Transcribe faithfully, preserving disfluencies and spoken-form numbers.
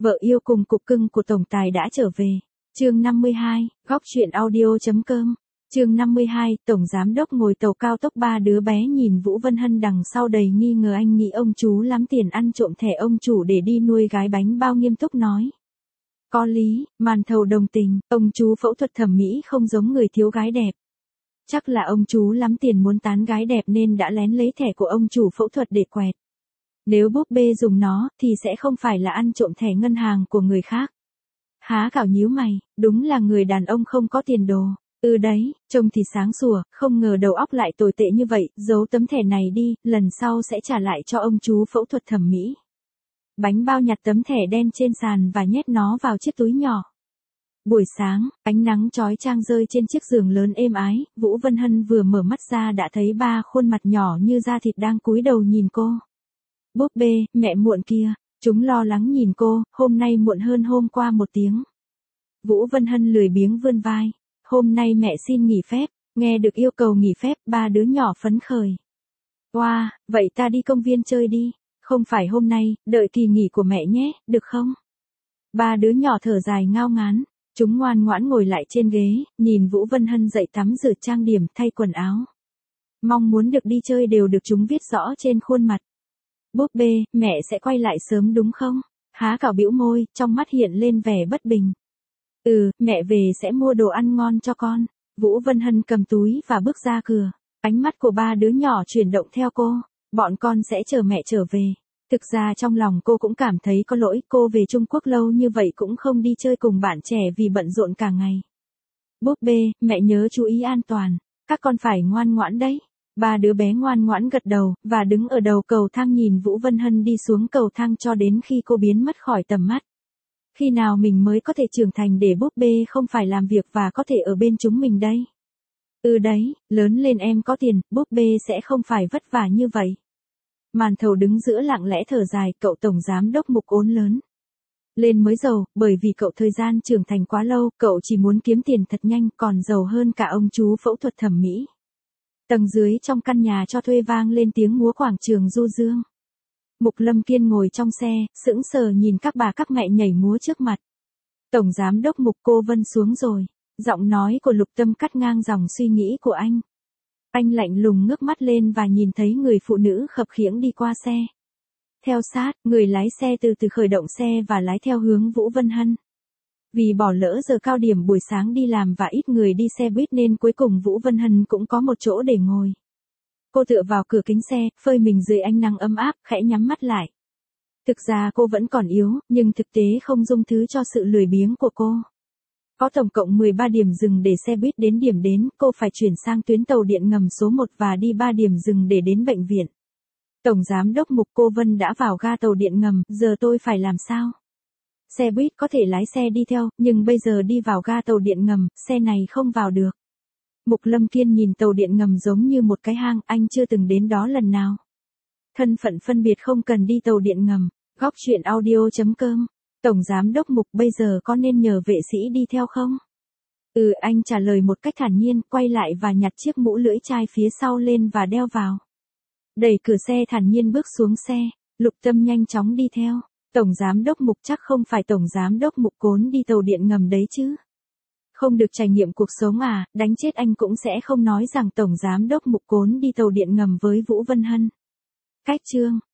Vợ yêu cùng cục cưng của tổng tài đã trở về. Chương năm mươi hai, góc truyện audio.com. Chương năm mươi hai, tổng giám đốc ngồi tàu cao tốc, ba đứa bé nhìn Vũ Vân Hân đằng sau đầy nghi ngờ. Anh nghĩ ông chú lắm tiền ăn trộm thẻ ông chủ để đi nuôi gái bánh bao, nghiêm túc nói. Có lý, màn thầu đồng tình, ông chú phẫu thuật thẩm mỹ không giống người thiếu gái đẹp. Chắc là ông chú lắm tiền muốn tán gái đẹp nên đã lén lấy thẻ của ông chủ phẫu thuật để quẹt. Nếu búp bê dùng nó thì sẽ không phải là ăn trộm thẻ ngân hàng của người khác. Há Cảo nhíu mày, đúng là người đàn ông không có tiền đồ. Ừ đấy, trông thì sáng sủa, không ngờ đầu óc lại tồi tệ như vậy. Giấu tấm thẻ này đi, lần sau sẽ trả lại cho ông chú phẫu thuật thẩm mỹ. Bánh bao nhặt tấm thẻ đen trên sàn và nhét nó vào chiếc túi nhỏ. Buổi sáng, ánh nắng chói chang rơi trên chiếc giường lớn êm ái. Vũ Vân Hân vừa mở mắt ra đã thấy ba khuôn mặt nhỏ như da thịt đang cúi đầu nhìn cô. Búp bê, mẹ muộn kia. Chúng lo lắng nhìn cô, hôm nay muộn hơn hôm qua một tiếng. Vũ Vân Hân lười biếng vươn vai. Hôm nay mẹ xin nghỉ phép. Nghe được yêu cầu nghỉ phép, ba đứa nhỏ phấn khởi. Wow, vậy ta đi công viên chơi đi. Không phải hôm nay, đợi kỳ nghỉ của mẹ nhé, được không? Ba đứa nhỏ thở dài ngao ngán. Chúng ngoan ngoãn ngồi lại trên ghế, nhìn Vũ Vân Hân dậy tắm rửa trang điểm thay quần áo. Mong muốn được đi chơi đều được chúng viết rõ trên khuôn mặt. Búp bê, mẹ sẽ quay lại sớm đúng không? Há Cảo bĩu môi, trong mắt hiện lên vẻ bất bình. Ừ, mẹ về sẽ mua đồ ăn ngon cho con. Vũ Vân Hân cầm túi và bước ra cửa. Ánh mắt của ba đứa nhỏ chuyển động theo cô. Bọn con sẽ chờ mẹ trở về. Thực ra trong lòng cô cũng cảm thấy có lỗi, cô về Trung Quốc lâu như vậy cũng không đi chơi cùng bạn trẻ vì bận rộn cả ngày. Búp bê, mẹ nhớ chú ý an toàn. Các con phải ngoan ngoãn đấy. Ba đứa bé ngoan ngoãn gật đầu, và đứng ở đầu cầu thang nhìn Vũ Vân Hân đi xuống cầu thang cho đến khi cô biến mất khỏi tầm mắt. Khi nào mình mới có thể trưởng thành để búp bê không phải làm việc và có thể ở bên chúng mình đây? Ừ đấy, lớn lên em có tiền, búp bê sẽ không phải vất vả như vậy. Màn thầu đứng giữa lặng lẽ thở dài, cậu tổng giám đốc Mục ốn lớn. Lên mới giàu, bởi vì cậu thời gian trưởng thành quá lâu, cậu chỉ muốn kiếm tiền thật nhanh, còn giàu hơn cả ông chú phẫu thuật thẩm mỹ. Tầng dưới trong căn nhà cho thuê vang lên tiếng múa quảng trường du dương. Mục Lâm Kiên ngồi trong xe, sững sờ nhìn các bà các mẹ nhảy múa trước mặt. Tổng giám đốc Mục, cô Vân xuống rồi. Giọng nói của Lục Tâm cắt ngang dòng suy nghĩ của anh. Anh lạnh lùng ngước mắt lên và nhìn thấy người phụ nữ khập khiễng đi qua xe. Theo sát, người lái xe từ từ khởi động xe và lái theo hướng Vũ Vân Hân. Vì bỏ lỡ giờ cao điểm buổi sáng đi làm và ít người đi xe buýt nên cuối cùng Vũ Vân Hân cũng có một chỗ để ngồi. Cô tựa vào cửa kính xe, phơi mình dưới ánh nắng ấm áp, khẽ nhắm mắt lại. Thực ra cô vẫn còn yếu, nhưng thực tế không dung thứ cho sự lười biếng của cô. Có tổng cộng mười ba điểm dừng để xe buýt đến điểm đến, cô phải chuyển sang tuyến tàu điện ngầm số một và đi ba điểm dừng để đến bệnh viện. Tổng giám đốc Mục, cô Vân đã vào ga tàu điện ngầm, giờ tôi phải làm sao? Xe buýt có thể lái xe đi theo, nhưng bây giờ đi vào ga tàu điện ngầm, xe này không vào được. Mục Lâm Kiên nhìn tàu điện ngầm giống như một cái hang, anh chưa từng đến đó lần nào. Thân phận phân biệt không cần đi tàu điện ngầm. Góc truyện audio.com. Tổng giám đốc Mục, bây giờ có nên nhờ vệ sĩ đi theo không? Ừ, anh trả lời một cách thản nhiên, quay lại và nhặt chiếc mũ lưỡi chai phía sau lên và đeo vào. Đẩy cửa xe thản nhiên bước xuống xe. Lục Tâm nhanh chóng đi theo. Tổng giám đốc Mục, chắc không phải tổng giám đốc Mục Cốn đi tàu điện ngầm đấy chứ? Không được trải nghiệm cuộc sống à? Đánh chết anh cũng sẽ không nói rằng tổng giám đốc Mục Cốn đi tàu điện ngầm với Vũ Vân Hân. Cách chương